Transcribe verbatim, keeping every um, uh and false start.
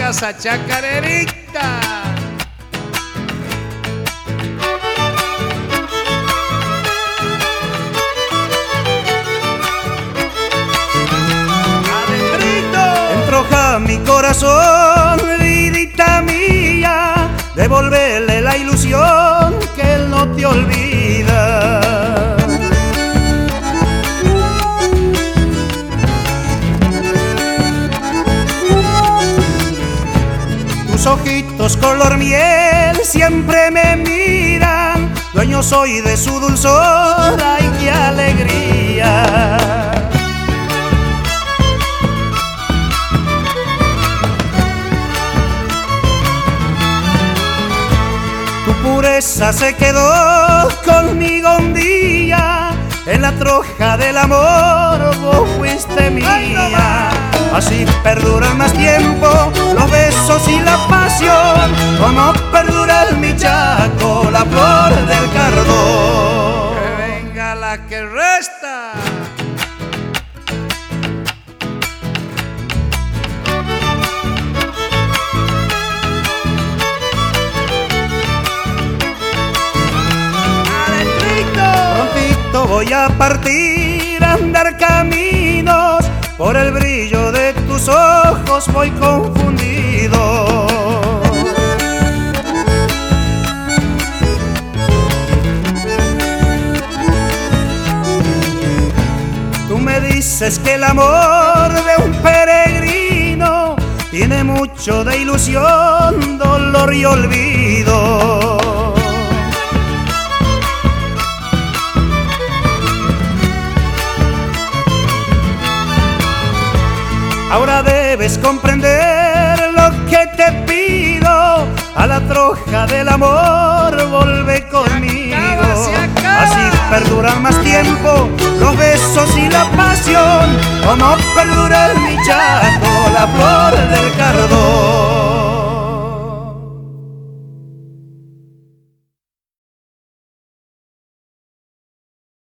casa chacarerita. Entroja mi corazón, vidita mía, devolverle la ilusión que él no te olvida. Tus ojitos color miel siempre me miran, dueño soy de su dulzor, ay qué alegría. Tu pureza se quedó conmigo un día, en la troja del amor vos fuiste mía. Así perduran más tiempo los besos y la pasión, como perdura el michaco, la flor del cardón. Que venga la que resta. Prontito voy a partir a andar caminos, por el brillo de tus ojos voy confundido. Tú me dices que el amor de un peregrino tiene mucho de ilusión, dolor y olvido. Ahora debes comprender lo que te pido, a la troja del amor volve conmigo. Se acaba, se acaba. Así perduran más tiempo los besos y la pasión, como perdura el michaco, la flor del cardón.